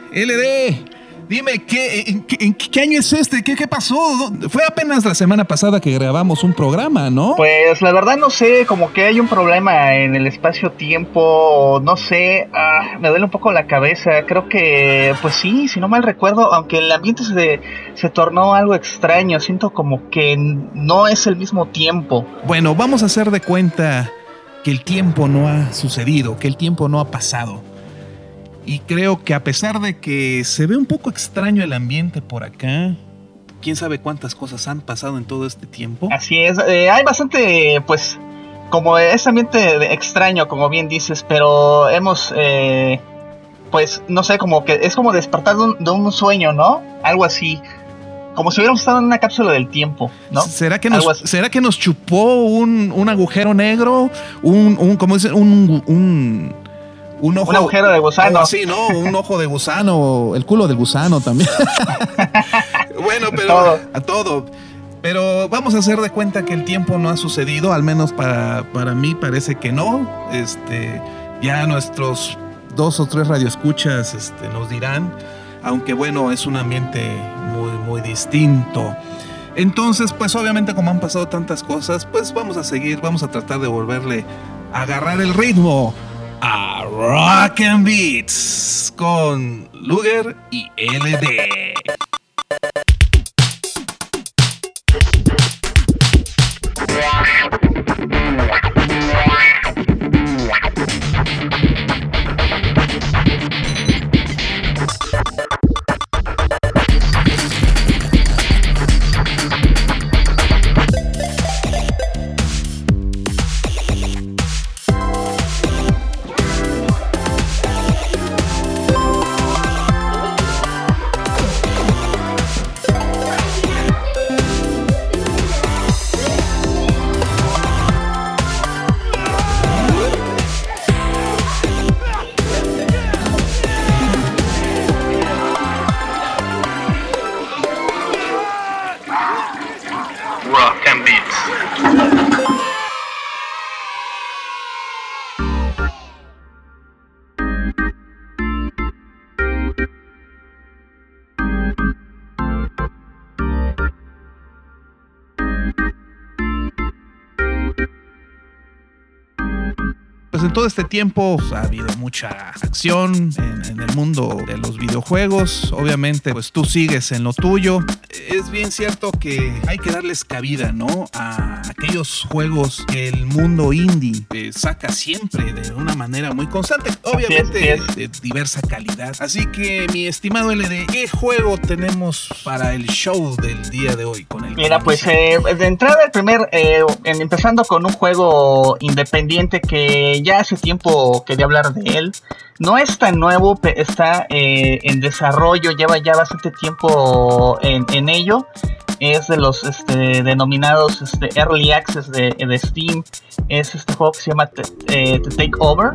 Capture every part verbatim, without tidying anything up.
L D, dime, ¿qué, en, qué, en qué año es este? ¿Qué, ¿Qué pasó? Fue apenas la semana pasada que grabamos un programa, ¿no? Pues la verdad no sé, como que hay un problema en el espacio-tiempo, no sé, ah, me duele un poco la cabeza. Creo que, pues sí, si no mal recuerdo, aunque el ambiente se, se tornó algo extraño, siento como que no es el mismo tiempo. Bueno, vamos a hacer de cuenta que el tiempo no ha sucedido, que el tiempo no ha pasado. Y creo que a pesar de que se ve un poco extraño el ambiente por acá, quién sabe cuántas cosas han pasado en todo este tiempo. Así es, eh, hay bastante, pues, como ese ambiente extraño, como bien dices, pero hemos, eh, pues, no sé, como que es como despertar de un, de un sueño, ¿no? Algo así, como si hubiéramos estado en una cápsula del tiempo, ¿no? ¿Será que nos, ¿será que nos chupó un, un agujero negro? Un, un ¿cómo dicen? Un... un Un, ojo, un agujero de gusano. Oh, sí, ¿no? Un ojo de gusano, el culo del gusano también. Bueno, pero todo. a todo. Pero vamos a hacer de cuenta que el tiempo no ha sucedido, al menos para, para mí parece que no. Este, ya nuestros dos o tres radioescuchas este, nos dirán, aunque bueno, es un ambiente muy, muy distinto. Entonces, pues obviamente como han pasado tantas cosas, pues vamos a seguir, vamos a tratar de volverle a agarrar el ritmo a Rock and Beats con Luger y L D. Pues en todo este tiempo ha habido mucha acción en, en el mundo de los videojuegos. Obviamente, pues tú sigues en lo tuyo. Es bien cierto que hay que darles cabida, ¿no? A aquellos juegos que el mundo indie eh, saca siempre de una manera muy constante. Obviamente es, es. de diversa calidad. Así que, mi estimado L D, ¿qué juego tenemos para el show del día de hoy? Con el Mira, pues eh, de entrada el primer, eh, empezando con un juego independiente que ya hace tiempo quería hablar de él. No es tan nuevo, está eh, en desarrollo, lleva ya bastante tiempo en, en ello. Es de los este, denominados este, Early Access de, de Steam. Es este juego que se llama The, eh, The Takeover.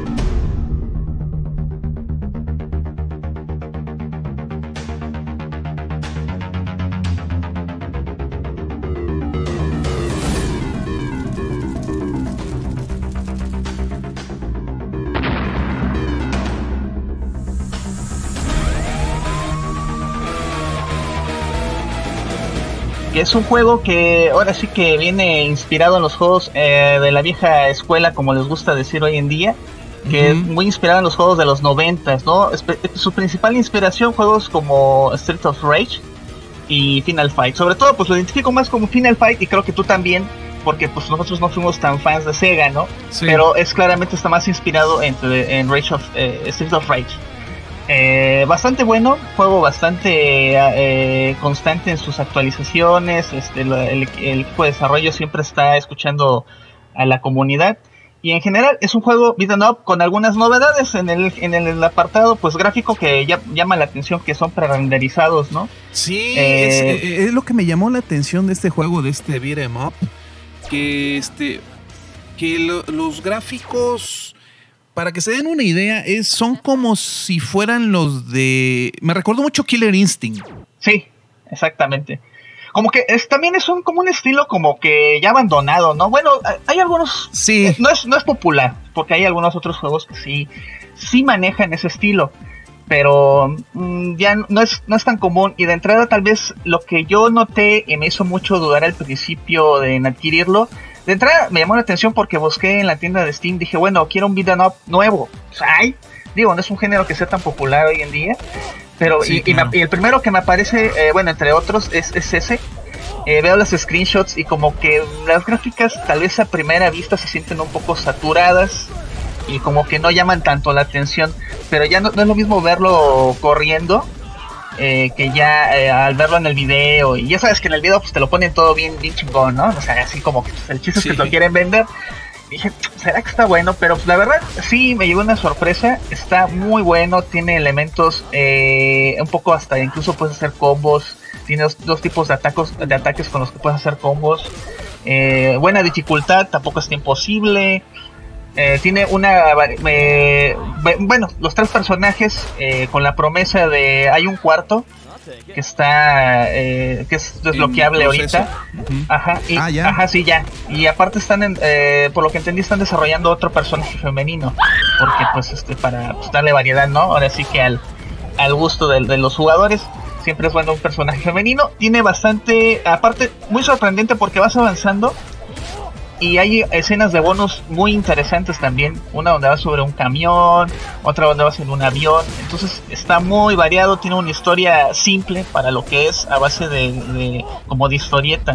Que es un juego que ahora sí que viene inspirado en los juegos eh, de la vieja escuela, como les gusta decir hoy en día, que uh-huh. es muy inspirado en los juegos de los noventas, ¿no? Espe- su principal inspiración, juegos como Street of Rage y Final Fight. Sobre todo, pues lo identifico más como Final Fight, y creo que tú también, porque pues nosotros no fuimos tan fans de Sega, ¿no? Sí. Pero es claramente está más inspirado en, en Rage of, eh, Street of Rage. Eh, bastante bueno, juego bastante eh, constante en sus actualizaciones. Este, el, el, el equipo de desarrollo siempre está escuchando a la comunidad, y en general es un juego beat'em up con algunas novedades en el, en el apartado pues gráfico que ya, llama la atención, que son pre-renderizados, ¿no? Sí, eh, es, es lo que me llamó la atención de este juego, de este beat'em up, que este que lo, los gráficos, para que se den una idea, es, son como si fueran los de... Me recuerdo mucho Killer Instinct. Sí, exactamente. Como que es, también es un, como un estilo como que ya abandonado, ¿no? Bueno, hay algunos... Sí. Eh, no es, no es popular, porque hay algunos otros juegos que sí, sí manejan ese estilo. pero mmm, ya no es, no es tan común. Y de entrada tal vez lo que yo noté y me hizo mucho dudar al principio de en adquirirlo, de entrada me llamó la atención porque busqué en la tienda de Steam, dije, bueno, quiero un beat'em up nuevo. O sea, ay, digo, no es un género que sea tan popular hoy en día, pero sí, y, claro. y, me, y el primero que me aparece, eh, bueno, entre otros, es, es ese. Eh, veo los screenshots y como que las gráficas tal vez a primera vista se sienten un poco saturadas y como que no llaman tanto la atención, pero ya no, no es lo mismo verlo corriendo eh, que ya eh, al verlo en el video, y ya sabes que en el video pues te lo ponen todo bien, bien chingón, ¿no? O sea, así como que pues, el chiste es sí. que te lo quieren vender. Y dije, ¿será que está bueno? Pero pues, la verdad sí me llevó una sorpresa, está muy bueno, tiene elementos eh, un poco hasta incluso puedes hacer combos. Tiene dos, dos tipos de, atacos, de ataques con los que puedes hacer combos. Eh, buena dificultad, tampoco es imposible. Eh, tiene una... Eh, bueno, los tres personajes eh, con la promesa de... Hay un cuarto que está... Eh, que es desbloqueable ahorita. Uh-huh. Ajá, y, ah, ¿ya? Ajá, sí, ya. Y aparte están, en, eh, por lo que entendí, están desarrollando otro personaje femenino. Porque pues este para pues, darle variedad, ¿no? Ahora sí que al, al gusto de, de los jugadores. Siempre es bueno un personaje femenino. Tiene bastante, aparte, muy sorprendente porque vas avanzando y hay escenas de bonus muy interesantes también. Una donde vas sobre un camión, otra donde vas en un avión. Entonces está muy variado, tiene una historia simple para lo que es, a base de, de como de historieta.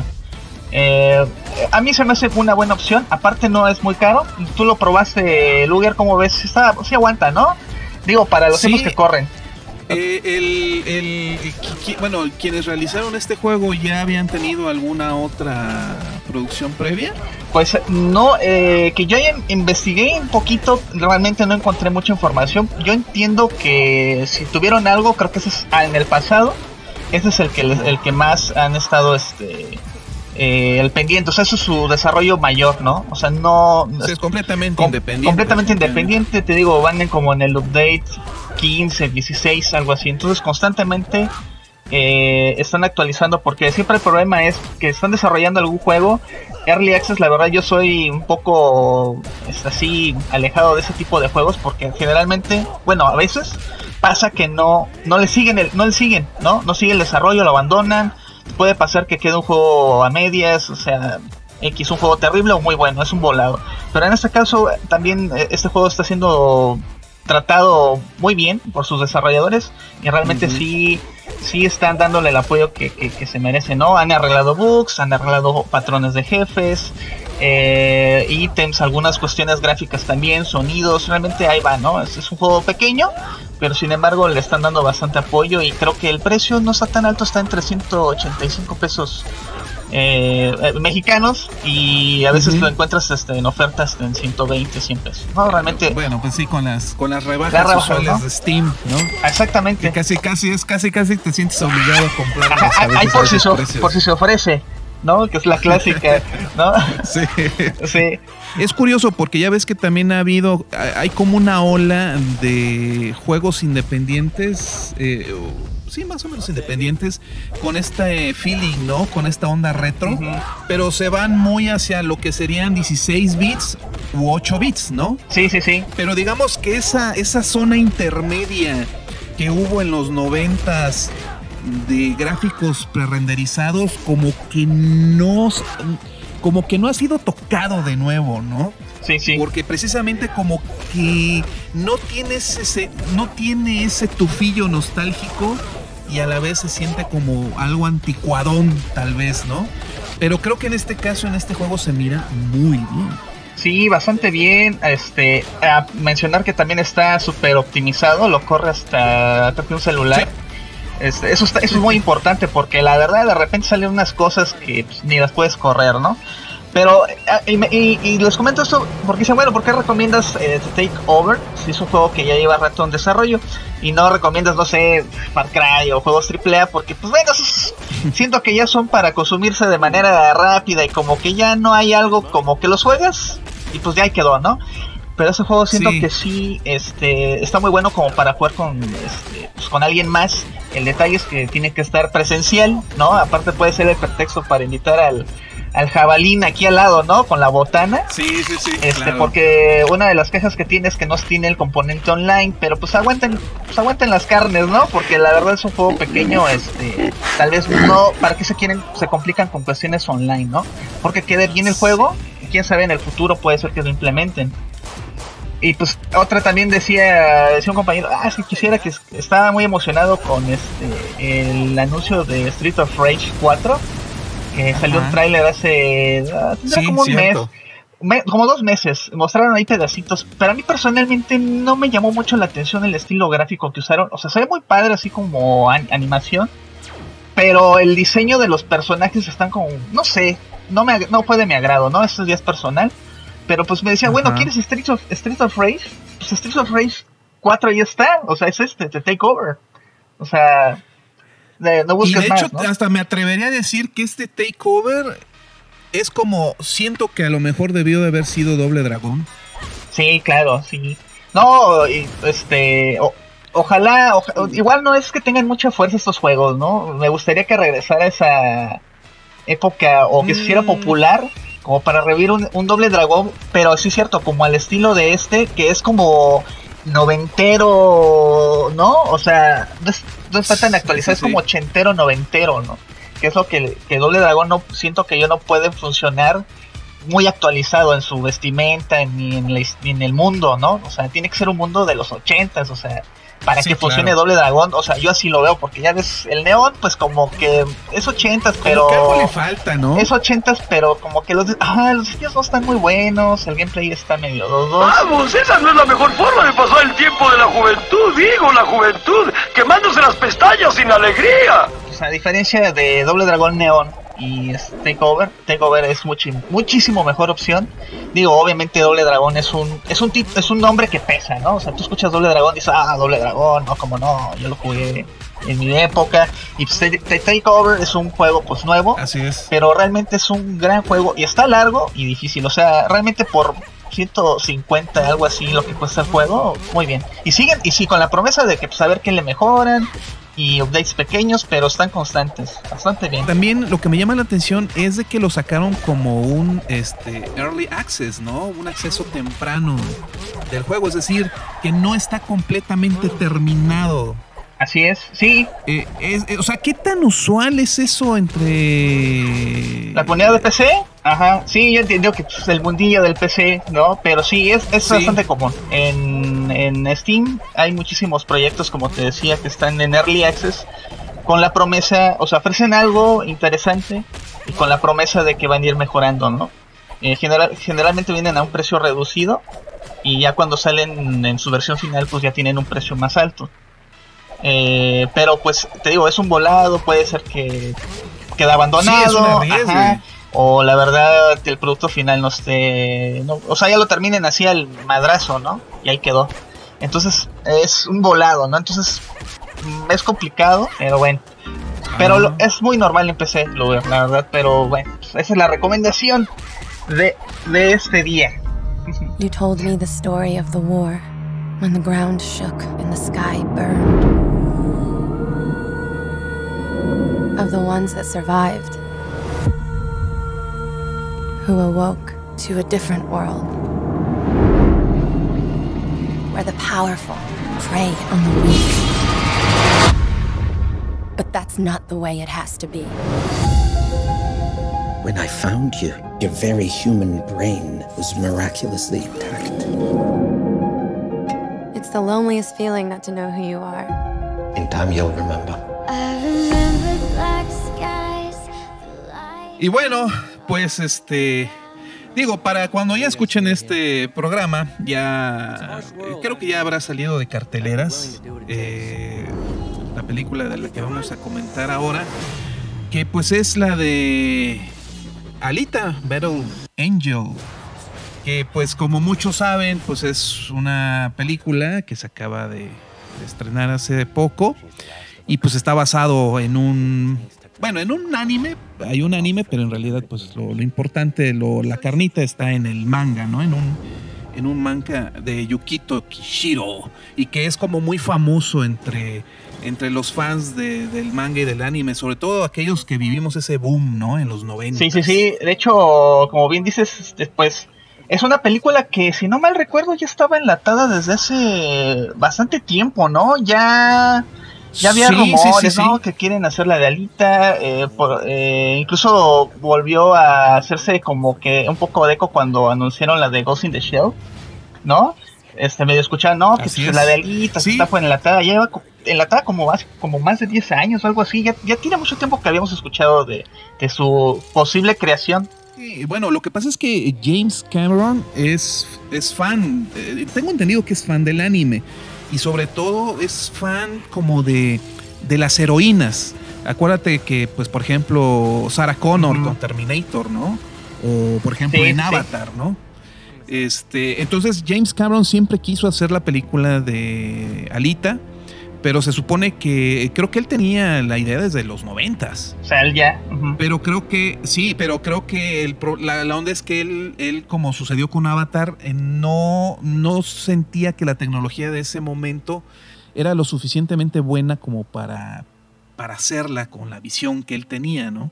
Eh, a mí se me hace una buena opción. Aparte no es muy caro. Tú lo probaste, Luger, ¿cómo ves? Está, sí aguanta, ¿no? Digo, para los tiempos sí. que corren. Eh, el, el, el, bueno, quienes realizaron este juego ya habían tenido alguna otra producción previa. Pues no, eh, que yo ya investigué un poquito, realmente no encontré mucha información. Yo entiendo que si tuvieron algo, creo que ese es ah, en el pasado, ese es el que el que más han estado este eh, el pendiente, o sea, eso es su desarrollo mayor, ¿no? O sea, no sí, es completamente com- independiente. Completamente independiente, te digo, van en como en el update quince, dieciséis, algo así. Entonces constantemente eh, están actualizando, porque siempre el problema es que están desarrollando algún juego Early Access. La verdad yo soy un poco es así alejado de ese tipo de juegos, porque generalmente, bueno, a veces pasa que no no le siguen el, no le siguen, ¿no? No sigue el desarrollo, lo abandonan. Puede pasar que quede un juego a medias, o sea, X, un juego terrible o muy bueno, es un volado. Pero en este caso también este juego está siendo tratado muy bien por sus desarrolladores y realmente uh-huh. sí sí están dándole el apoyo que, que, que se merece, ¿no? Han arreglado bugs, han arreglado patrones de jefes, eh, ítems, algunas cuestiones gráficas también, sonidos, realmente ahí va, ¿no? Es, es un juego pequeño, pero sin embargo le están dando bastante apoyo y creo que el precio no está tan alto, está en trescientos ochenta y cinco pesos eh, eh, mexicanos, y a veces uh-huh. lo encuentras este, en ofertas en ciento veinte, cien pesos, ¿no? Realmente. Bueno, pues sí, con las con las rebajas la rebaja, usuales, ¿no? De Steam, ¿no? Exactamente. Que casi casi es casi casi te sientes obligado a comprarlas. Hay por si, so, por si se ofrece, ¿no? Que es la clásica, ¿no? Sí. Sí. Es curioso porque ya ves que también ha habido, hay como una ola de juegos independientes, eh, sí, más o menos independientes, con este feeling, ¿no? Con esta onda retro, uh-huh. pero se van muy hacia lo que serían dieciséis bits u ocho bits, ¿no? Sí, sí, sí. Pero digamos que esa, esa zona intermedia que hubo en los noventas de gráficos prerenderizados, como que no... como que no ha sido tocado de nuevo, ¿no? Sí, sí. Porque precisamente como que no tienes ese, no tiene ese tufillo nostálgico y a la vez se siente como algo anticuadón, tal vez, ¿no? Pero creo que en este caso, en este juego se mira muy bien. Sí, bastante bien. Este, a mencionar que también está súper optimizado, lo corre hasta creo que un celular. Sí. Este, eso, está, eso es muy importante porque la verdad de repente salen unas cosas que pues, ni las puedes correr, ¿no? Pero, y, y, y les comento esto porque dicen, bueno, ¿por qué recomiendas eh, Take Over? Si es un juego que ya lleva rato en desarrollo y no recomiendas, no sé, Far Cry o juegos triple A porque, pues bueno, esos, siento que ya son para consumirse de manera rápida y como que ya no hay algo como que los juegas y pues ya ahí quedó, ¿no? Pero ese juego siento sí. que sí este, está muy bueno como para jugar con, este, pues, con alguien más. El detalle es que tiene que estar presencial, ¿no? Aparte puede ser el pretexto para invitar al, al jabalín aquí al lado, ¿no? Con la botana. Sí, sí, sí. Este, claro. Porque una de las quejas que tiene es que no tiene el componente online, pero pues aguanten, pues aguanten las carnes, ¿no? Porque la verdad es un juego pequeño, este, tal vez no, para qué se quieren, se complican con cuestiones online, ¿no? Porque quede bien el juego, y quién sabe en el futuro puede ser que lo implementen. Y pues otra también decía, decía un compañero, ah, si quisiera que estaba muy emocionado con este el anuncio de Street of Rage cuatro, que Ajá. salió un tráiler hace uh, sí, como un cierto. mes, me, como dos meses, mostraron ahí pedacitos, pero a mí personalmente no me llamó mucho la atención el estilo gráfico que usaron, o sea, se ve muy padre así como an- animación, pero el diseño de los personajes están como, no sé, no me no fue de mi agrado, ¿no? Esto ya es personal. Pero pues me decía, Ajá. bueno, ¿quieres Street of, Street of Rage? Pues Street of Rage cuatro ahí está, o sea, es este, The Takeover. O sea, de, no busques más, y de hecho, más, ¿no? hasta me atrevería a decir que este Takeover es como, siento que a lo mejor debió de haber sido Doble Dragón. Sí, claro, sí. No, y, este, o, ojalá, oja, igual no es que tengan mucha fuerza estos juegos, ¿no? Me gustaría que regresara esa época, o que se hiciera mm. popular, como para revivir un, un Doble Dragón, pero sí es cierto, como al estilo de este, que es como noventero, ¿no? O sea, no, es, no está tan actualizado, sí, sí, sí. Es como ochentero, noventero, ¿no? Que es lo que, que Doble Dragón no siento que yo no puede funcionar muy actualizado en su vestimenta ni en, la, ni en el mundo, ¿no? O sea, tiene que ser un mundo de los ochentas, o sea, para sí, que claro. funcione Doble Dragón, o sea, yo así lo veo, porque ya ves, el neón, pues como que es ochentas, pero... Como que algo le falta, ¿no? Es ochentas, pero como que los... Ah, los diseños no están muy buenos, el gameplay está medio dos dos. ¡Vamos! Esa no es la mejor forma de pasar el tiempo de la juventud, digo, la juventud, quemándose las pestañas sin alegría. O sea, a diferencia de Doble Dragón Neón y Takeover, Takeover es muchi, muchísimo mejor opción. Digo, obviamente Doble Dragón es un es un tip, es un nombre que pesa, ¿no? O sea, tú escuchas Doble Dragón y dices, ah, Doble Dragón, no, como no, yo lo jugué en mi época. Y pues, Takeover es un juego pues nuevo, así es, pero realmente es un gran juego y está largo y difícil. O sea, realmente por ciento cincuenta, algo así, lo que cuesta el juego, muy bien. Y siguen, y sí, con la promesa de que pues a ver qué le mejoran y updates pequeños, pero están constantes, bastante bien. También lo que me llama la atención es de que lo sacaron como un este early access, ¿no? Un acceso temprano del juego, es decir, que no está completamente terminado. Así es, sí. Eh, es, eh, o sea, ¿qué tan usual es eso entre... ¿La comunidad de P C? Ajá, sí, yo entiendo que pues, el mundillo del P C, ¿no? Pero sí, es, es sí. bastante común. En, en Steam hay muchísimos proyectos, como te decía, que están en Early Access, con la promesa, o sea, ofrecen algo interesante y con la promesa de que van a ir mejorando, ¿no? Eh, general, generalmente vienen a un precio reducido y ya cuando salen en su versión final, pues ya tienen un precio más alto. Eh, pero pues te digo, es un volado, puede ser que quede abandonado, sí, ajá, o la verdad el producto final no esté, no, o sea, ya lo terminen así al madrazo, ¿no? Y ahí quedó. Entonces es un volado, ¿no? Entonces es complicado, pero bueno. Pero lo, es muy normal en P C, lo veo, la verdad, pero bueno, esa es la recomendación de, de este día. You told me the story of the war, when the ground shook and the sky burned. Of the ones that survived, who awoke to a different world, where the powerful prey on the weak. But that's not the way it has to be. When I found you, your very human brain was miraculously intact. It's the loneliest feeling not to know who you are. In time you'll remember. Y bueno, pues este... Digo, para cuando ya escuchen este programa, ya... Creo que ya habrá salido de carteleras eh, la película de la que vamos a comentar ahora, que pues es la de Alita Battle Angel, que pues como muchos saben, pues es una película que se acaba de, de estrenar hace poco y pues está basado en un... Bueno, en un anime, hay un anime, pero en realidad pues lo, lo importante, lo, la carnita está en el manga, ¿no? En un, en un manga de Yukito Kishiro, y que es como muy famoso entre, entre los fans de, del manga y del anime, sobre todo aquellos que vivimos ese boom, ¿no? En los noventa. Sí, sí, sí. De hecho, como bien dices, después es una película que, si no mal recuerdo, ya estaba enlatada desde hace bastante tiempo, ¿no? Ya, ya había sí, rumores, sí, sí, ¿no? sí. Que quieren hacer la de Alita. Eh, por, eh, incluso volvió a hacerse como que un poco de eco cuando anunciaron la de Ghost in the Shell, ¿no? Este, medio escuchaban, no, que pues, la de Alita sí. está pues enlatada, ya lleva enlatada como más, como más de diez años o algo así, ya, ya tiene mucho tiempo que habíamos escuchado de, de su posible creación. Sí, bueno, lo que pasa es que James Cameron es, es fan, eh, tengo entendido que es fan del anime, y sobre todo es fan como de, de las heroínas. Acuérdate que, pues, por ejemplo, Sarah Connor uh-huh. con Terminator, ¿no? O, por ejemplo, sí, en sí. Avatar, ¿no? Este, entonces James Cameron siempre quiso hacer la película de Alita, pero se supone que creo que él tenía la idea desde los noventas. O sea, él ya. Uh-huh. Pero creo que sí, pero creo que el, la, la onda es que él, él, como sucedió con Avatar, eh, no, no sentía que la tecnología de ese momento era lo suficientemente buena como para, para hacerla con la visión que él tenía, ¿no?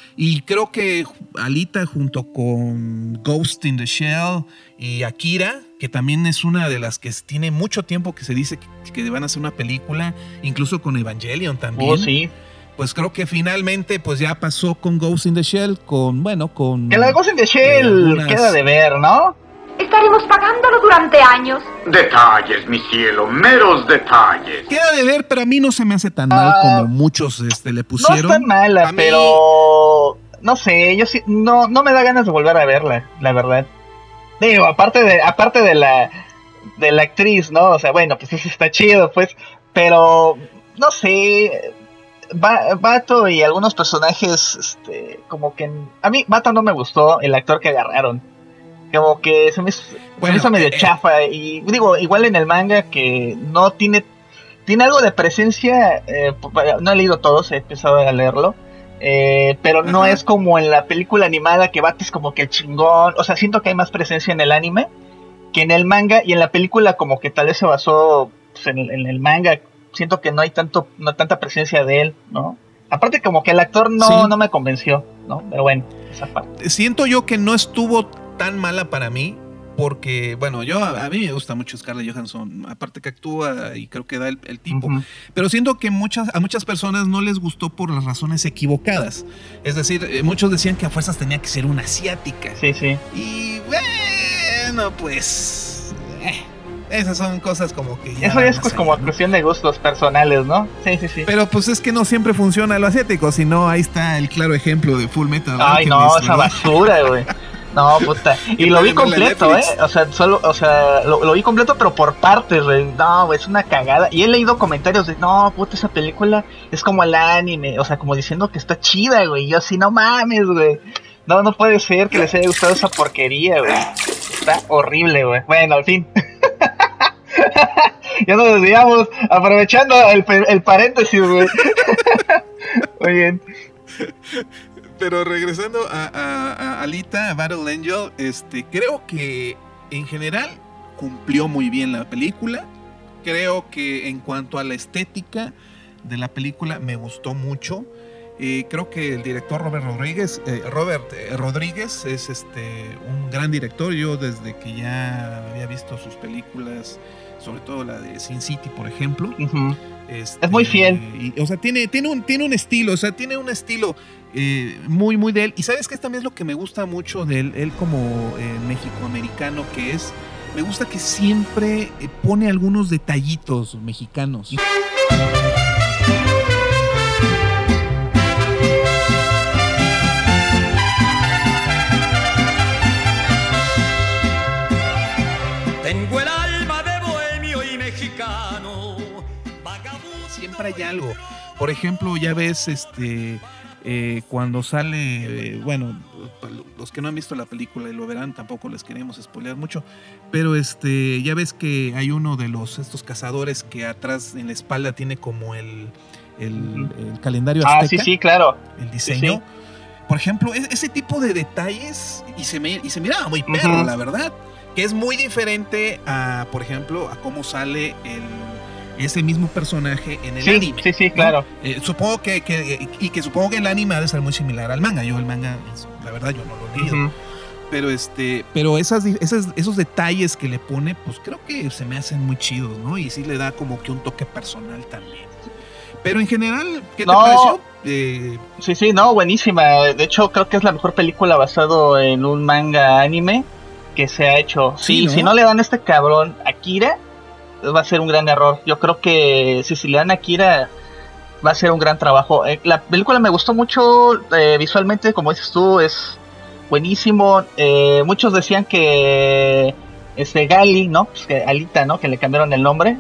Y creo que Alita, junto con Ghost in the Shell y Akira, que también es una de las que tiene mucho tiempo que se dice que, que van a hacer una película, incluso con Evangelion también. Oh, sí. Pues creo que finalmente pues ya pasó con Ghost in the Shell, con, bueno, con... Que la Ghost in the Shell eh, algunas... queda de ver, ¿no? Estaremos pagándolo durante años. Detalles, mi cielo, meros detalles. Queda de ver, pero a mí no se me hace tan mal como muchos este, le pusieron. No es tan mala, a pero... Mí... No sé, yo sí... No, no me da ganas de volver a verla, la verdad. Digo, aparte de, aparte de la... De la actriz, ¿no? O sea, bueno, pues eso está chido, pues. Pero... No sé... Bato y algunos personajes, este... Como que... A mí, Bato no me gustó el actor que agarraron. Como que se me hizo, bueno, se me hizo medio eh, chafa. Y digo, igual en el manga que no tiene... Tiene algo de presencia. Eh, no he leído todos, he empezado a leerlo. Eh, pero no Ajá. es como en la película animada que Bato es como que el chingón. O sea, siento que hay más presencia en el anime que en el manga. Y en la película como que tal vez se basó pues, en, en el manga. Siento que no hay tanto no tanta presencia de él, ¿no? Aparte como que el actor no, sí. no me convenció, ¿no? Pero bueno, esa parte. Siento yo que no estuvo tan mala para mí, porque, bueno, yo a, a mí me gusta mucho Scarlett Johansson, aparte que actúa y creo que da el, el tipo, uh-huh. pero siento que muchas, a muchas personas no les gustó por las razones equivocadas. Es decir, eh, muchos decían que a fuerzas tenía que ser una asiática. Sí, sí. Y bueno, pues... Eh. Esas son cosas como que ya... Eso es pues como ¿no? cuestión de gustos personales, ¿no? Sí, sí, sí. Pero pues es que no siempre funciona lo asiático, sino ahí está el claro ejemplo de Full Metal Ay, no, esa ¿verdad? basura, güey. No, puta. Y lo vi completo, ¿eh? O sea, solo, o sea, lo, lo vi completo, pero por partes, güey. No, güey, es una cagada. Y he leído comentarios de, no, puta, esa película es como el anime. O sea, como diciendo que está chida, güey. Y yo así, no mames, güey. No, no puede ser que les haya gustado esa porquería, güey. Está horrible, güey. Bueno, al fin. Ya nos desviamos, aprovechando el, el paréntesis, güey. Muy bien. Pero regresando a, a, a Alita, a Battle Angel, este, creo que en general cumplió muy bien la película. Creo que en cuanto a la estética de la película me gustó mucho. Eh, creo que el director Robert Rodríguez, eh, Robert eh, Rodríguez es este un gran director. Yo desde que ya había visto sus películas, sobre todo la de Sin City, por ejemplo. Uh-huh. Este, es muy fiel. Y, o sea, tiene, tiene, un, tiene un estilo, o sea, tiene un estilo eh, muy, muy de él. Y sabes que también es lo que me gusta mucho de él, él como eh, mexicoamericano que es. Me gusta que siempre eh, pone algunos detallitos mexicanos. Tengo el alma de bohemio y mexicano, vagabundo. Siempre hay algo. Por ejemplo, ya ves este eh, cuando sale, eh, bueno, los que no han visto la película y lo verán, tampoco les queremos spoilear mucho, pero este ya ves que hay uno de los estos cazadores que atrás en la espalda tiene como el el, el calendario azteca. Ah, sí, sí, claro. El diseño. Sí, sí. Por ejemplo, ese tipo de detalles y se me y se miraba muy perro, uh-huh. la verdad. Que es muy diferente a, por ejemplo, a cómo sale el, ese mismo personaje en el sí, anime. Sí, sí, claro. ¿no? Eh, supongo que, que, y que supongo que el anime ha de ser muy similar al manga. Yo el manga, la verdad, yo no lo he leído. Uh-huh. Pero este, pero esas, esas, esos detalles que le pone, pues creo que se me hacen muy chidos, ¿no? Y sí le da como que un toque personal también. Pero en general, ¿qué no, te pareció? Eh... Sí, sí, no, buenísima. De hecho, creo que es la mejor película basado en un manga anime que se ha hecho. Sí, sí, ¿no? Si no le dan a este cabrón Akira, va a ser un gran error. Yo creo que si, si le dan a Akira, va a ser un gran trabajo. Eh, la película me gustó mucho eh, visualmente, como dices tú, es buenísimo. Eh, muchos decían que este Gali, ¿no? Pues que Alita, ¿no? Que le cambiaron el nombre.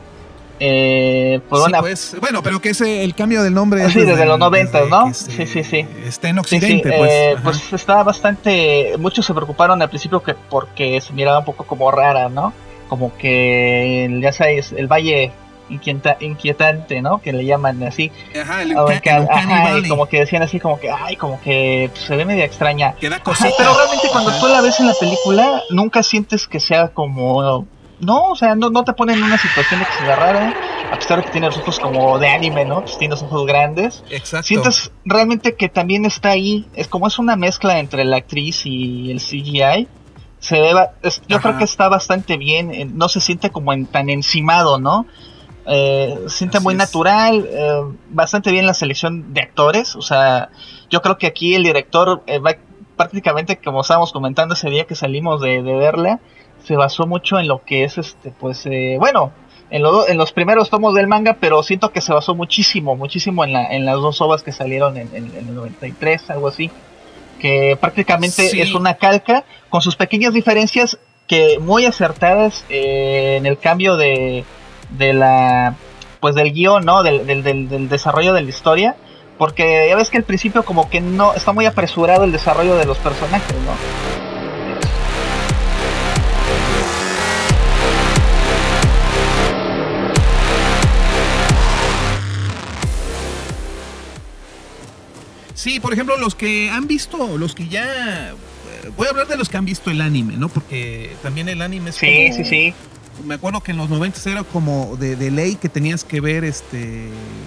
Eh, por sí, una... pues, bueno, pero que ese el cambio del nombre sí, es desde, desde los noventas, ¿no? Se, sí, sí, sí. Está en Occidente, sí, sí. pues. Eh, pues estaba bastante. Muchos se preocuparon al principio que porque se miraba un poco como rara, ¿no? Como que ya sabes, el valle inquieta, inquietante, ¿no? Que le llaman así. Ajá, el, Ca- que, el ajá, y como que decían así, como que, ay, como que pues, se ve media extraña. Queda cosita. Ajá, pero realmente cuando tú la ves en la película, nunca sientes que sea como. No, o sea, no, no te ponen en una situación de que se vea rara, a pesar de que tiene los ojos como de anime, ¿no? Pues tiene los ojos grandes. Exacto. Sientes realmente que también está ahí, es como es una mezcla entre la actriz y el C G I. Se ve, es, yo Ajá. creo que está bastante bien, no se siente como en, tan encimado, ¿no? Eh, se siente Así muy es. natural, eh, bastante bien la selección de actores, o sea, yo creo que aquí el director eh, va prácticamente, como estábamos comentando ese día que salimos de, de verla, se basó mucho en lo que es este, pues, eh, bueno, en, lo, en los primeros tomos del manga, pero siento que se basó muchísimo, muchísimo en, la, en las dos ovas que salieron en, en, en el noventa y tres, algo así, que prácticamente sí. es una calca, con sus pequeñas diferencias que muy acertadas eh, en el cambio de, de la, pues del guión, ¿no? Del, del, del, del desarrollo de la historia, porque ya ves que al principio como que no, está muy apresurado el desarrollo de los personajes, ¿no? Sí, por ejemplo, los que han visto, los que ya... Voy a hablar de los que han visto el anime, ¿no? Porque también el anime es sí, como... Sí, sí, sí. Me acuerdo que en los noventas era como de, de ley que tenías que ver este...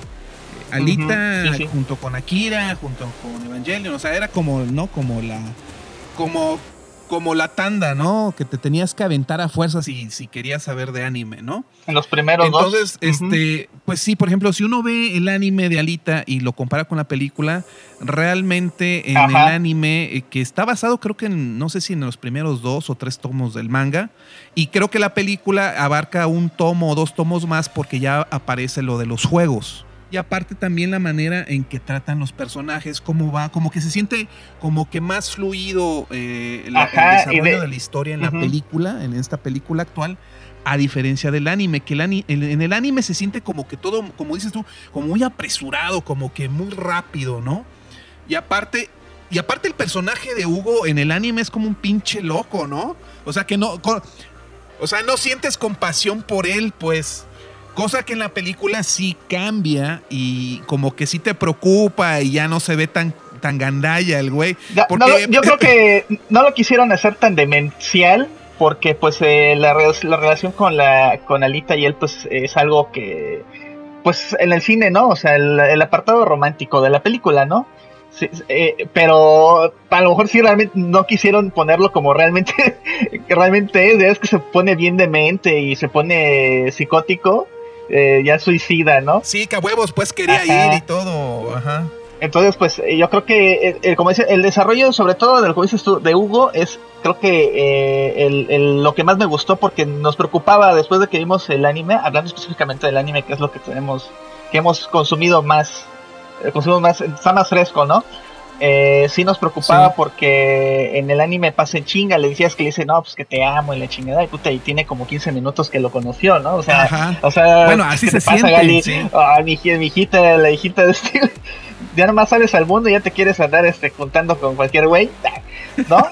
Alita uh-huh, sí, sí. junto con Akira, junto con Evangelion, o sea, era como, ¿no? Como la... Como... Como la tanda, ¿no? Que te tenías que aventar a fuerzas si, si querías saber de anime, ¿no? En los primeros Entonces, dos. este, uh-huh. pues sí, por ejemplo, si uno ve el anime de Alita y lo compara con la película, realmente en Ajá. el anime, eh, que está basado creo que en, no sé si en los primeros dos o tres tomos del manga, y creo que la película abarca un tomo o dos tomos más porque ya aparece lo de los juegos. Y aparte también la manera en que tratan los personajes, cómo va, como que se siente como que más fluido eh, la, Ajá, el desarrollo de... de la historia en uh-huh. la película, en esta película actual, a diferencia del anime, que el ani- en, en el anime se siente como que todo, como dices tú, como muy apresurado, como que muy rápido, ¿no? Y aparte, y aparte el personaje de Hugo en el anime es como un pinche loco, ¿no? O sea que no, con, o sea, no sientes compasión por él, pues... Cosa que en la película sí cambia y como que sí te preocupa y ya no se ve tan, tan gandalla el güey. Ya, porque... no, yo creo que no lo quisieron hacer tan demencial porque pues eh, la, la relación con la con Alita y él pues es algo que pues en el cine, ¿no? O sea, el, el apartado romántico de la película, ¿no? Sí, eh, pero a lo mejor sí realmente no quisieron ponerlo como realmente que realmente es, es que se pone bien demente y se pone psicótico. Eh, ya suicida, ¿no? Sí, que a huevos pues quería Ajá. ir y todo. Ajá. Entonces, pues yo creo que el, el, como dice, el desarrollo, sobre todo de lo que dices tú, de Hugo, es creo que eh, el, el, lo que más me gustó porque nos preocupaba después de que vimos el anime, hablando específicamente del anime, que es lo que tenemos, que hemos consumido más, eh, consumimos más, está más fresco, ¿no? Eh, sí nos preocupaba sí. porque en el anime pasa en chinga, le decías que le dice, no, pues que te amo y la chingada, y puta, y tiene como quince minutos que lo conoció, ¿no? O sea, Ajá. o sea, bueno, así se pasa, siente, Gali? Sí. Oh, mi, mi hijita, la hijita de este, ya nomás sales al mundo y ya te quieres andar este, juntando con cualquier güey, ¿no?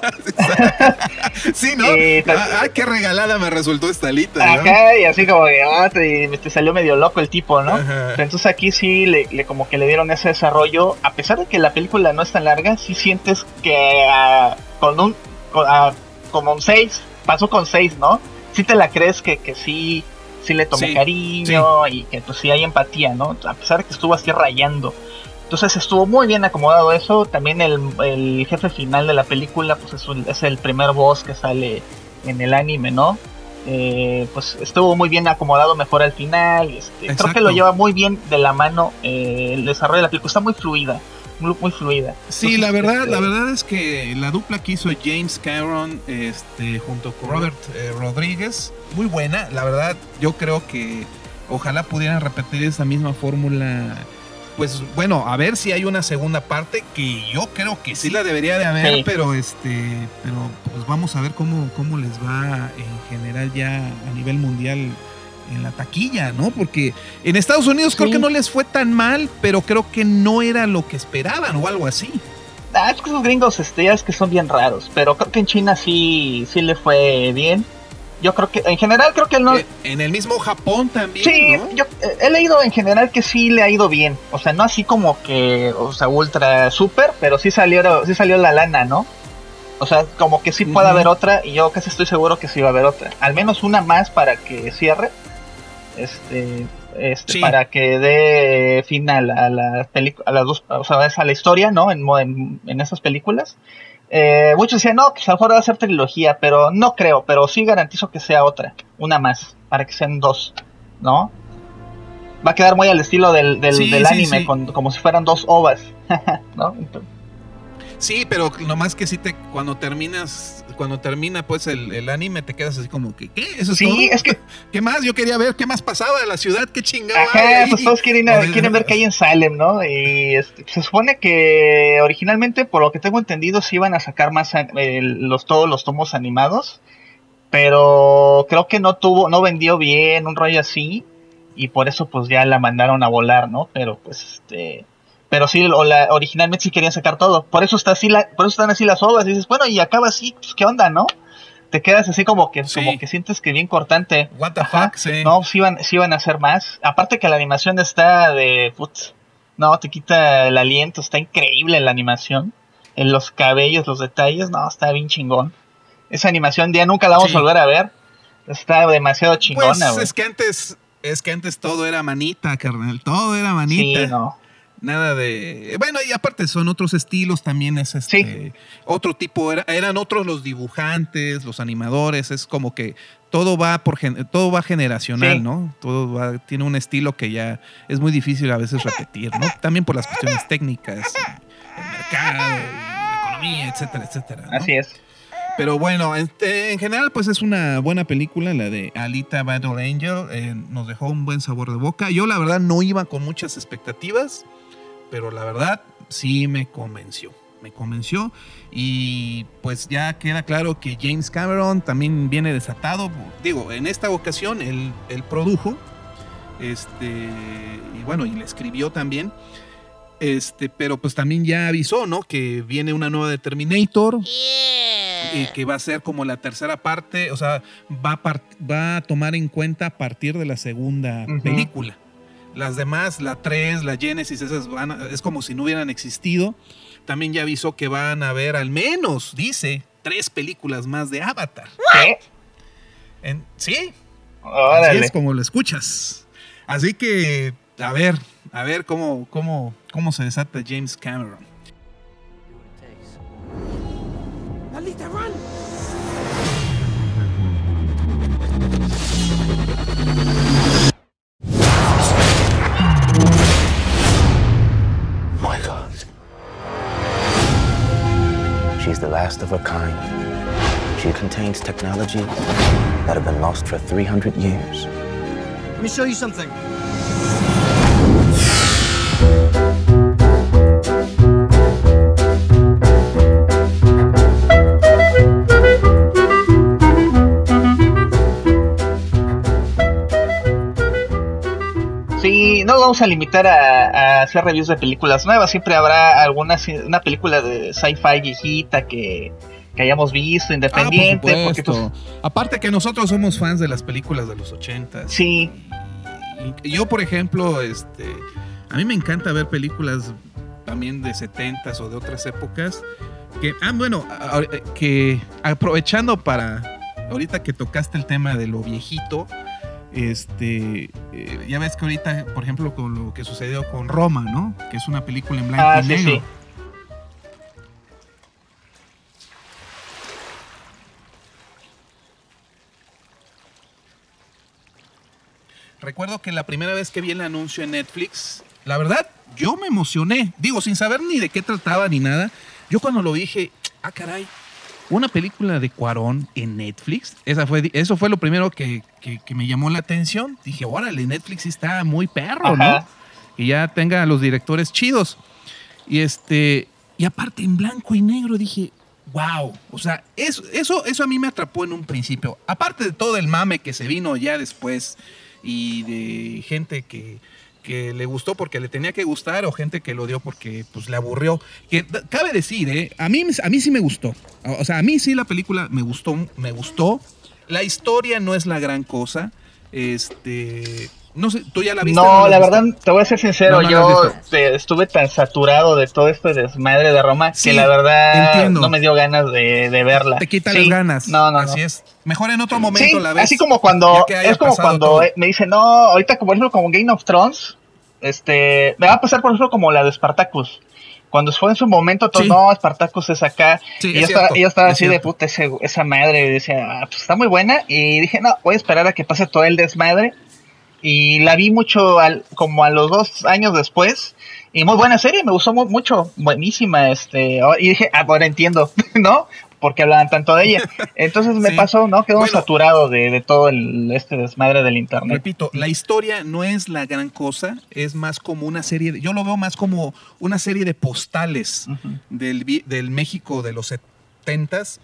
Sí, ¿no? Eh, ah, qué regalada me resultó esta Alita, ¿no? Ajá, y así como que ah, te, te salió medio loco el tipo, ¿no? Ajá. Entonces aquí sí le, le como que le dieron ese desarrollo, a pesar de que la película no es tan larga, sí sientes que uh, con un con, uh, como un seis, pasó con seis, ¿no? Sí te la crees que, que sí sí le tomó sí, cariño sí. y que pues sí hay empatía, ¿no? A pesar de que estuvo así rayando. Entonces estuvo muy bien acomodado eso. También el, el jefe final de la película, pues es, un, es el primer boss que sale en el anime, ¿no? Eh, pues estuvo muy bien acomodado, mejor al final. Este, creo que lo lleva muy bien de la mano eh, el desarrollo de la película. Está muy fluida, muy, muy fluida. Sí, Entonces, la verdad, este, la verdad es que la dupla que hizo James Cameron, este, junto con Robert eh, Rodríguez, muy buena. La verdad, yo creo que ojalá pudieran repetir esa misma fórmula. Pues bueno, a ver si hay una segunda parte, que yo creo que sí la debería de haber, sí. pero este, pero pues vamos a ver cómo, cómo les va en general ya a nivel mundial en la taquilla, ¿no? Porque en Estados Unidos sí. creo que no les fue tan mal, pero creo que no era lo que esperaban o algo así. Ah, es que esos gringos este, ya es que son bien raros, pero creo que en China sí, sí le fue bien. Yo creo que en general creo que él no... En el mismo Japón también, sí, ¿no? yo he leído en general que sí le ha ido bien. O sea, no así como que, o sea, ultra super, pero sí salió, sí salió la lana, ¿no? O sea, como que sí puede uh-huh. haber otra, y yo casi estoy seguro que sí va a haber otra. Al menos una más para que cierre. Este, este sí. para que dé final a la película, a las dos, o sea, a la historia, ¿no? En, en, en esas películas. Eh, muchos decían, no, que a lo mejor va a ser trilogía, pero no creo, pero sí garantizo que sea otra, una más, para que sean dos, ¿no? Va a quedar muy al estilo del, del, sí, del sí, anime, sí. Con, como si fueran dos ovas, ¿no? Entonces, sí, pero nomás que sí te, cuando terminas, cuando termina pues el, el anime te quedas así como que, ¿qué? ¿Eso es sí, todo? Es que... ¿Qué más? Yo quería ver qué más pasaba de la ciudad, qué chingada. Ajá, pues todos quieren, a, quieren ver qué hay en Salem, ¿no? Y este, se supone que originalmente, por lo que tengo entendido, sí iban a sacar más eh, los, todos los tomos animados, pero creo que no tuvo, no vendió bien, un rollo así, y por eso pues ya la mandaron a volar, ¿no? Pero pues este... Pero sí, o la, originalmente sí querían sacar todo. Por eso está así la, por eso están así las obras. Y dices, bueno, y acaba así, pues, ¿qué onda, no? Te quedas así como que, sí. como que sientes que bien cortante. What the Ajá. fuck, sí. No, sí iban, sí iban a hacer más. Aparte que la animación está de, putz, no, te quita el aliento, está increíble la animación. En los cabellos, los detalles, no, está bien chingón. Esa animación ya nunca la vamos sí. a volver a ver. Está demasiado chingona, Pues es que antes, es que antes todo era manita, carnal. Todo era manita. Sí, no. Nada de... Bueno, y aparte son otros estilos, también es este... Sí. Otro tipo, era, eran otros los dibujantes, los animadores, es como que todo va por todo va generacional, sí. ¿no? Todo va, tiene un estilo que ya es muy difícil a veces repetir, ¿no? También por las cuestiones técnicas, el mercado, la economía, etcétera, etcétera, ¿no? Así es. Pero bueno, en, en general pues es una buena película, la de Alita Battle Angel, eh, nos dejó un buen sabor de boca. Yo la verdad no iba con muchas expectativas, pero la verdad sí me convenció, me convenció y pues ya queda claro que James Cameron también viene desatado. Digo, en esta ocasión él, él produjo, este, y bueno, y le escribió también, este, pero pues también ya avisó, ¿no? Que viene una nueva de Terminator, yeah. y que va a ser como la tercera parte, o sea, va a, part- va a tomar en cuenta a partir de la segunda uh-huh. película. Las demás, la tres, la Genesis, esas van a, es como si no hubieran existido. También ya avisó que van a haber al menos, dice, tres películas más de Avatar. ¿Qué? En, sí, Órale. Así es como lo escuchas. Así que, a ver, a ver cómo, cómo, cómo se desata James Cameron. Alita, run! My God. She's the last of her kind. She contains technology that have been lost for three hundred years. Let me show you something. Sí, no vamos a limitar a, a hacer reviews de películas nuevas. Siempre habrá alguna una película de sci-fi viejita que, que hayamos visto, independiente. Ah, por porque, pues, aparte que nosotros somos fans de las películas de los ochentas. Sí. Y, y yo, por ejemplo, este, a mí me encanta ver películas también de setentas o de otras épocas. Que, ah, bueno, que aprovechando para, ahorita que tocaste el tema de lo viejito, Este, eh, ya ves que ahorita, por ejemplo, con lo que sucedió con Roma, ¿no? Que es una película en blanco ah, y sí, negro. Sí. Recuerdo que la primera vez que vi el anuncio en Netflix, la verdad, yo me emocioné. Digo, sin saber ni de qué trataba ni nada. Yo cuando lo vi dije, ah, caray, una película de Cuarón en Netflix. Esa fue, eso fue lo primero que, que, que me llamó la atención. Dije, órale, Netflix está muy perro, Ajá. ¿no? Que ya tenga a los directores chidos. Y este, y aparte en blanco y negro dije, wow. O sea, eso, eso, eso a mí me atrapó en un principio. Aparte de todo el mame que se vino ya después y de gente que, que le gustó porque le tenía que gustar o gente que lo dio porque pues le aburrió. Que cabe decir, ¿eh? A mí, a mí sí me gustó. O sea, a mí sí la película me gustó, me gustó. La historia no es la gran cosa. Este... No sé, ¿tú ya la viste? No, ¿No la la verdad, te voy a ser sincero, No, no la yo has visto. te- estuve tan saturado de todo este desmadre de Roma Sí, que la verdad entiendo. no me dio ganas de, de verla. Te quita Sí, las ganas. No, no, Así no. es. Mejor en otro momento Sí, la ves. así como cuando, ya que haya es como pasado cuando todo. eh, me dicen, no, ahorita como por ejemplo como Game of Thrones, este, me va a pasar por ejemplo como la de Spartacus. Cuando fue en su momento, todo, Sí. no, Spartacus es acá. Sí, y es yo estaba, cierto, y yo estaba es así de cierto. puta, ese- esa madre. Y decía, ah, pues está muy buena. Y dije, no, voy a esperar a que pase todo el desmadre. Y la vi mucho al, como a los dos años después. Y muy buena serie, me gustó mu- mucho. Buenísima. este ahora- Y dije, ah, ahora entiendo, ¿no? Porque hablaban tanto de ella. Entonces me Sí. pasó, ¿no? Quedó Bueno. saturado de, de todo el, este desmadre del internet. Repito, la historia no es la gran cosa, es más como una serie, de, yo lo veo más como una serie de postales Ujú. del, vi- del México de los setentas,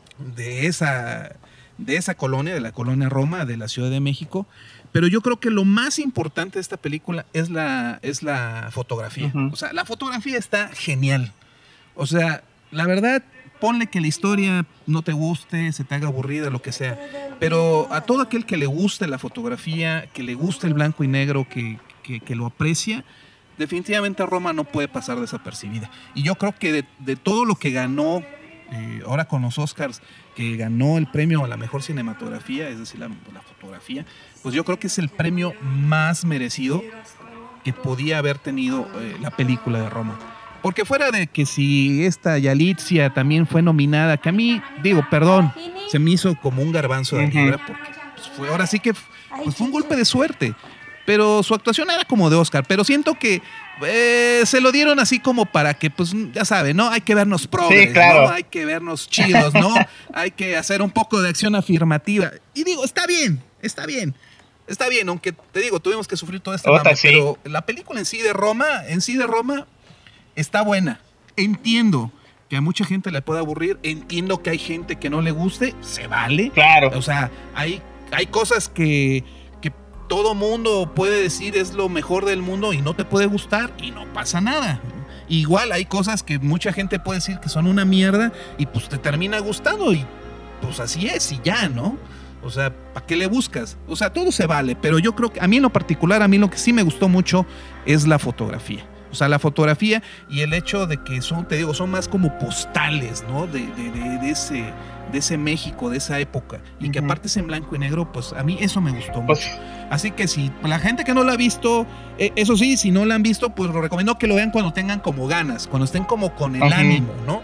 de esa, de esa colonia, de la colonia Roma, de la Ciudad de México. Pero yo creo que lo más importante de esta película es la, es la fotografía. Ujú. O sea, la fotografía está genial. O sea, la verdad, ponle que la historia no te guste, se te haga aburrida, lo que sea. Pero a todo aquel que le guste la fotografía, que le guste el blanco y negro, que, que, que lo aprecia, definitivamente Roma no puede pasar desapercibida. Y yo creo que de, de todo lo que ganó, eh, ahora con los Oscars, que ganó el premio a la mejor cinematografía, es decir, la, la fotografía, pues yo creo que es el premio más merecido que podía haber tenido eh, la película de Roma. Porque fuera de que si esta Yalitza también fue nominada, que a mí, digo, perdón, se me hizo como un garbanzo de Ujú. libra, porque pues, fue, ahora sí que pues, fue un golpe de suerte. Pero su actuación era como de Oscar, pero siento que eh, se lo dieron así como para que, pues, ya saben, ¿no? Hay que vernos progres, Sí, claro. ¿no? Hay que vernos chidos, ¿no? Hay que hacer un poco de acción afirmativa. Y digo, está bien, está bien. Está bien, aunque te digo, tuvimos que sufrir toda esta Ota, mame, sí. pero la película en sí de Roma, en sí de Roma, está buena. Entiendo que a mucha gente le puede aburrir, entiendo que hay gente que no le guste, se vale. Claro. O sea, hay, hay cosas que, que todo mundo puede decir es lo mejor del mundo y no te puede gustar y no pasa nada. Igual hay cosas que mucha gente puede decir que son una mierda y pues te termina gustando y pues así es y ya, ¿no? O sea, ¿para qué le buscas? O sea, todo se vale, pero yo creo que a mí en lo particular, a mí lo que sí me gustó mucho es la fotografía. O sea, la fotografía y el hecho de que son, te digo, son más como postales, ¿no? De, de, de, de ese, de ese México, de esa época. Y que Ujú. aparte es en blanco y negro, pues a mí eso me gustó Pues, mucho. Así que si la gente que no la ha visto, eh, eso sí, si no la han visto, pues lo recomiendo que lo vean cuando tengan como ganas, cuando estén como con el Ujú. ánimo, ¿no?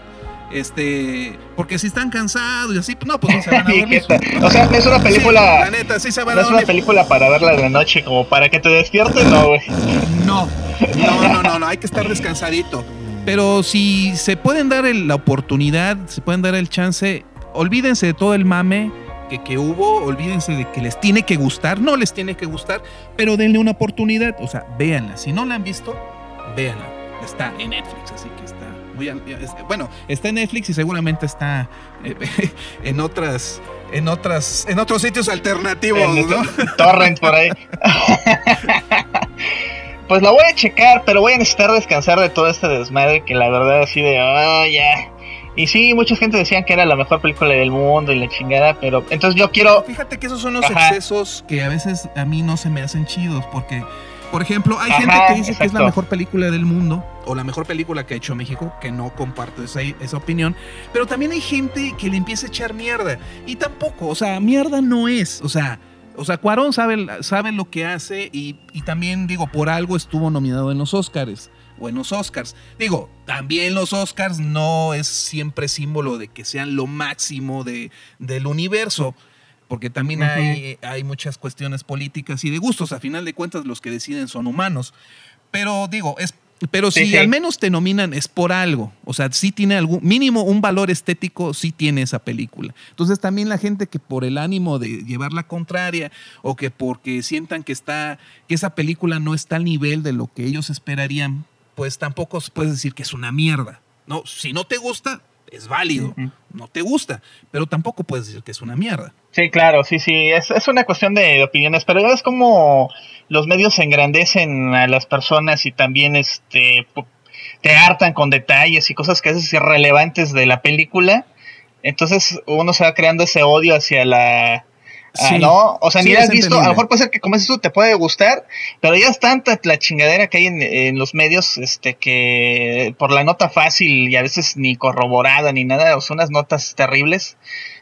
Este, porque si están cansados y así, pues no, pues no se van a ¿y dormir. qué tal? O sea, no es una Sí, película. la neta, sí se van No a es una dormir. película para verla de noche, como para que te despiertes, no, güey. No, no, no, no, no, hay que estar descansadito. Pero si se pueden dar el- la oportunidad, se pueden dar el chance, olvídense de todo el mame que, que hubo, olvídense de que les tiene que gustar, no les tiene que gustar, pero denle una oportunidad, o sea, véanla. Si no la han visto, véanla. Está en Netflix, así que está muy al- es- bueno, está en Netflix y seguramente está eh, en otras, en otras, en otros sitios alternativos, En ¿no? Torrent por ahí. Pues la voy a checar, pero voy a necesitar descansar de todo este desmadre que la verdad así de, oh, ya. Y sí, mucha gente decían que era la mejor película del mundo y la chingada, pero entonces yo quiero... Fíjate que esos son los Ajá. excesos que a veces a mí no se me hacen chidos, porque, por ejemplo, hay Ajá, gente que dice que es la exacto. mejor película del mundo, o la mejor película que ha hecho México, que no comparto esa, esa opinión, pero también hay gente que le empieza a echar mierda, y tampoco, o sea, mierda no es, o sea, O sea, Cuarón sabe, sabe lo que hace y, y también, digo, por algo estuvo nominado en los Oscars. O en los Oscars. Digo, también los Oscars no es siempre símbolo de que sean lo máximo de, del universo, porque también uh-huh. hay, hay muchas cuestiones políticas y de gustos. A final de cuentas, los que deciden son humanos. Pero digo, es Pero si sí, sí. al menos te nominan es por algo. O sea, sí tiene algún mínimo un valor estético, sí tiene esa película. Entonces también la gente que por el ánimo de llevar la contraria o que porque sientan que está que esa película no está al nivel de lo que ellos esperarían, pues tampoco puedes decir que es una mierda. No, si no te gusta, es válido. Uh-huh. No te gusta, pero tampoco puedes decir que es una mierda. Sí, claro, sí, sí. Es, es una cuestión de, de opiniones, pero ya ves como los medios engrandecen a las personas y también este te hartan con detalles y cosas que a veces irrelevantes de la película. Entonces uno se va creando ese odio hacia la... Sí, ah, ¿no? O sea, sí, ni la has visto, a lo mejor puede ser que como dices tú te puede gustar, pero ya es tanta la chingadera que hay en, en los medios, este, que por la nota fácil y a veces ni corroborada ni nada, o sea, unas notas terribles,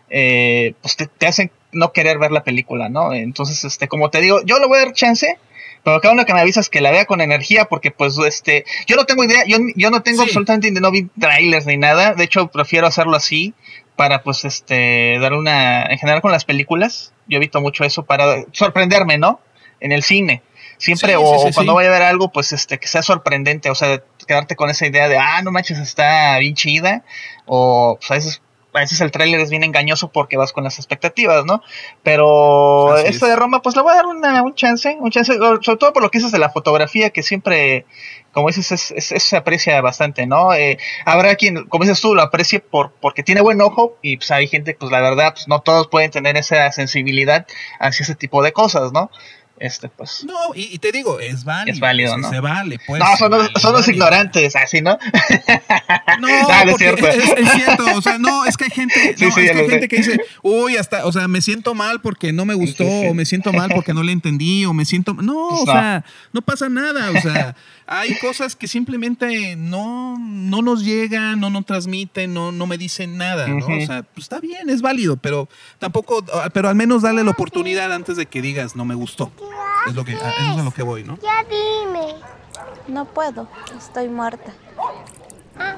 eh, pues te, te hacen no querer ver la película, ¿no? Entonces, este, como te digo, yo le voy a dar chance, pero cada uno que me avisas que la vea con energía, porque pues, este, yo no tengo idea, yo, yo no tengo sí. absolutamente, no vi trailers ni nada, de hecho prefiero hacerlo así, para pues este dar una, en general con las películas, yo evito mucho eso para sorprenderme, ¿no? En el cine, siempre, sí, o sí, sí, cuando sí. vaya a ver algo, pues este que sea sorprendente, o sea, quedarte con esa idea de, ah, no manches, está bien chida, o pues a veces, a veces el tráiler es bien engañoso porque vas con las expectativas, ¿no? Pero así esto es. De Roma, pues le voy a dar una, un chance, un chance, sobre todo por lo que dices de la fotografía, que siempre, como dices, es, es, es, se aprecia bastante, ¿no? Eh, habrá quien, como dices tú, lo aprecie por porque tiene buen ojo y pues hay gente, pues la verdad, pues no todos pueden tener esa sensibilidad hacia ese tipo de cosas, ¿no? Este, pues. No, y, y te digo, es válido. Es válido, ¿no? Se vale, pues. No, son, vale, son los ignorantes, así, ¿no? No, ah, es, cierto. Es, es cierto, o sea, no, es que hay gente, sí, no, sí, es que hay sé. gente que dice, uy, hasta, o sea, me siento mal porque no me gustó, sí, sí. o me siento mal porque no le entendí, o me siento, no, pues o no. sea, no pasa nada, o sea, hay cosas que simplemente no, no nos llegan, no nos transmiten, no, no me dicen nada, ¿no? Uh-huh. O sea, pues está bien, es válido, pero tampoco, pero al menos dale la oportunidad antes de que digas, no me gustó. Es lo que, eso es a lo que voy, ¿no? Ya dime. No puedo, estoy muerta. Ah.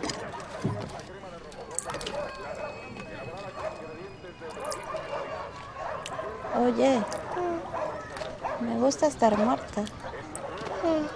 Oye, mm. me gusta estar muerta. Mm.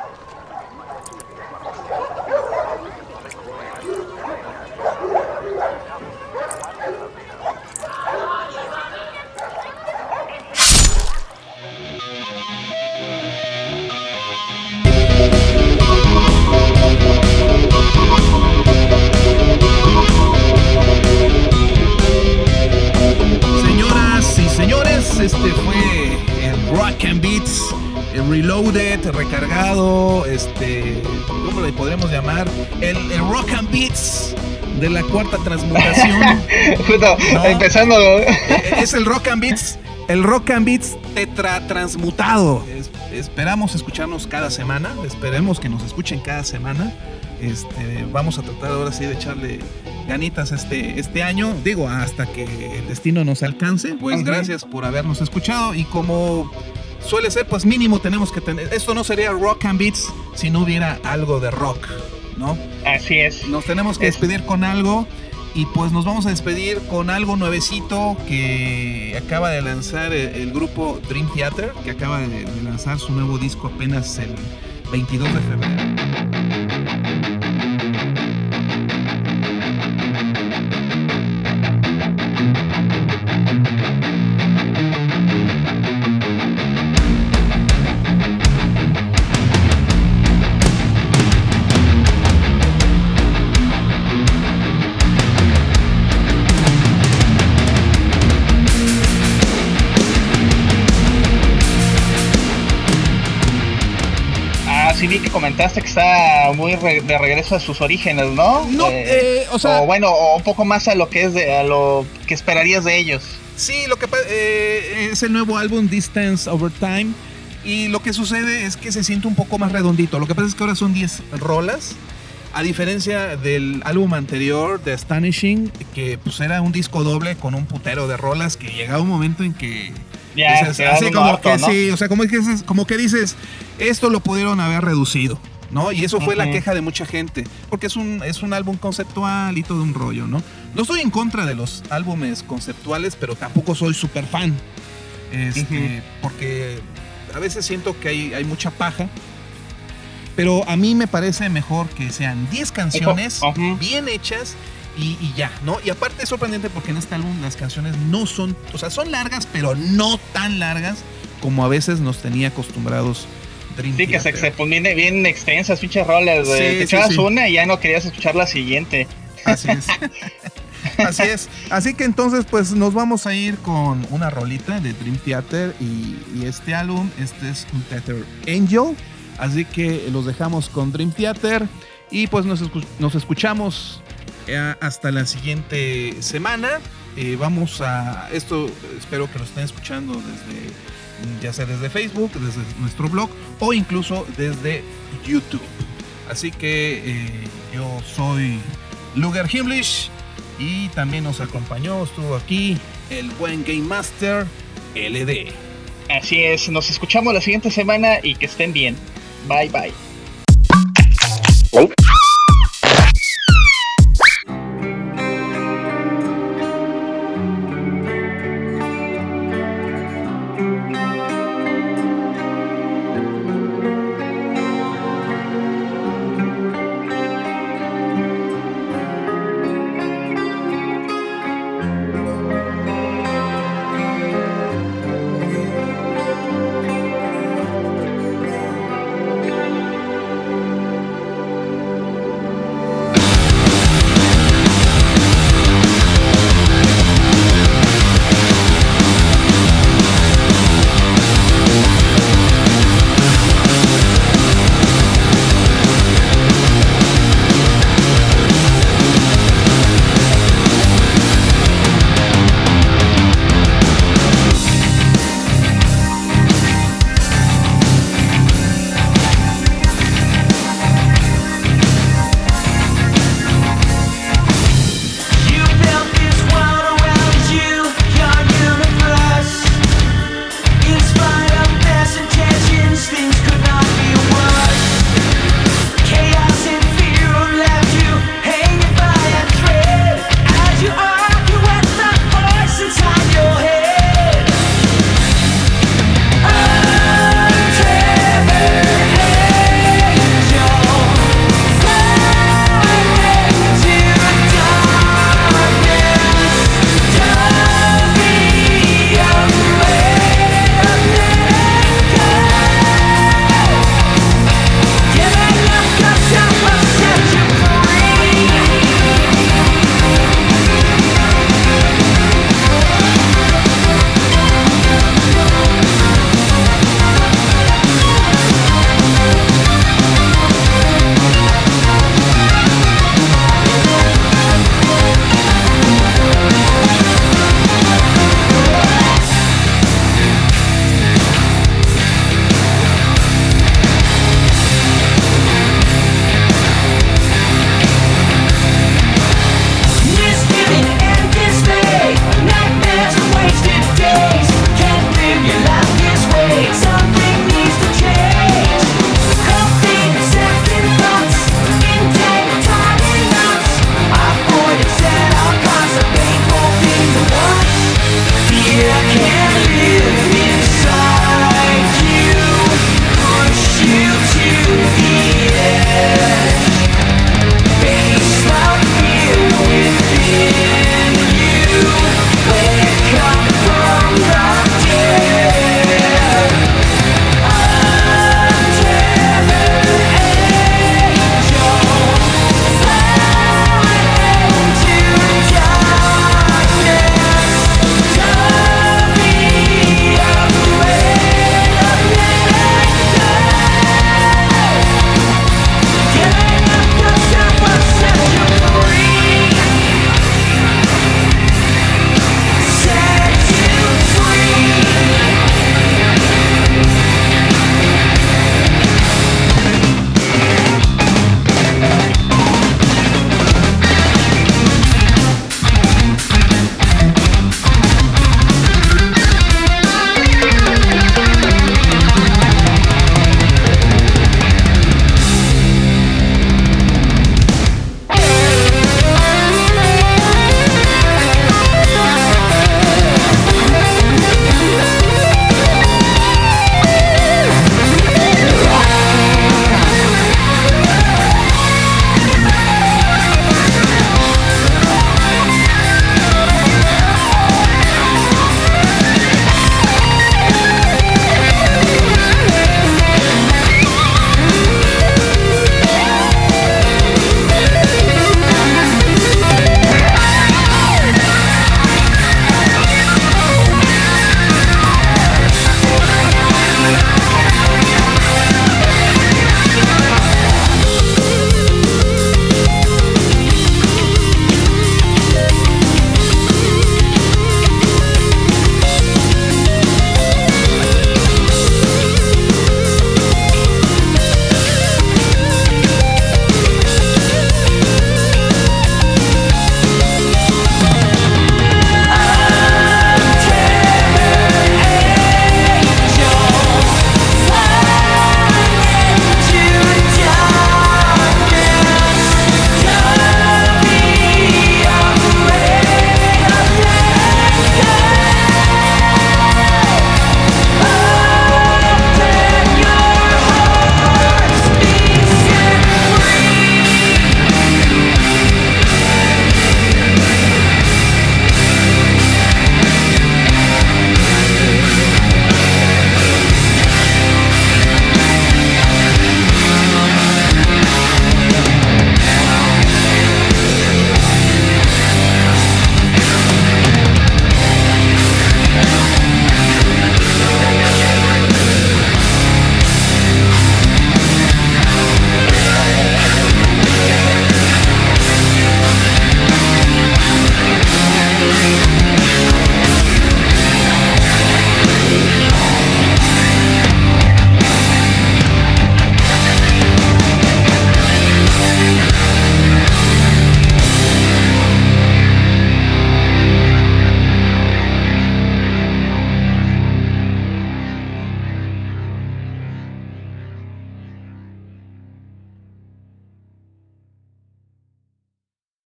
Señoras y señores, este fue el Rock and Beats el Reloaded, recargado, este, ¿cómo le podremos llamar? El, el Rock and Beats de la cuarta transmutación. Justo, ¿no? Empezando. Es el Rock and Beats, el Rock and Beats tetratransmutado. Es, esperamos escucharnos cada semana, esperemos que nos escuchen cada semana. Este, vamos a tratar ahora sí de echarle ganitas este, este año, digo, hasta que el destino nos alcance. Pues uh-huh. Gracias por habernos escuchado y como suele ser, pues mínimo tenemos que tener, esto no sería Rock and Beats si no hubiera algo de rock, ¿no? Así es. Nos tenemos que despedir con algo y pues nos vamos a despedir con algo nuevecito que acaba de lanzar el, el grupo Dream Theater, que acaba de, de lanzar su nuevo disco apenas el veintidós de febrero. Sí vi que comentaste que está muy re- de regreso a sus orígenes, ¿no? No, eh, eh, o sea... O bueno, o un poco más a lo que es de, a lo que esperarías de ellos. Sí, lo que eh, es el nuevo álbum Distance Over Time y lo que sucede es que se siente un poco más redondito. Lo que pasa es que ahora son diez rolas, a diferencia del álbum anterior de Astonishing, que pues era un disco doble con un putero de rolas que llegaba un momento en que Ya, Dices, así como harto, que ¿no? Sí, o sea, como que, como que dices, esto lo pudieron haber reducido, ¿no? Y eso fue uh-huh. la queja de mucha gente, porque es un, es un álbum conceptual y todo un rollo, ¿no? No estoy en contra de los álbumes conceptuales, pero tampoco soy súper fan, este, uh-huh. porque a veces siento que hay, hay mucha paja, pero a mí me parece mejor que sean diez canciones uh-huh. bien hechas y, y ya, ¿no? Y aparte es sorprendente porque en este álbum las canciones no son, o sea, son largas, pero no tan largas como a veces nos tenía acostumbrados Dream Sí, Theater. que se, se pone bien extensas, pinches rolas, sí, te echabas sí, sí. una y ya no querías escuchar la siguiente. Así es. Así es. Así que entonces pues nos vamos a ir con una rolita de Dream Theater y, y este álbum, este es un Theater Angel. Así que los dejamos con Dream Theater y pues nos, escu- nos escuchamos eh, hasta la siguiente semana. Eh, vamos a esto, espero que lo estén escuchando desde, ya sea desde Facebook, desde nuestro blog o incluso desde YouTube. Así que eh, yo soy Luger Himmlish y también nos acompañó, estuvo aquí el buen Game Master L D. Así es, nos escuchamos la siguiente semana y que estén bien. Bye bye.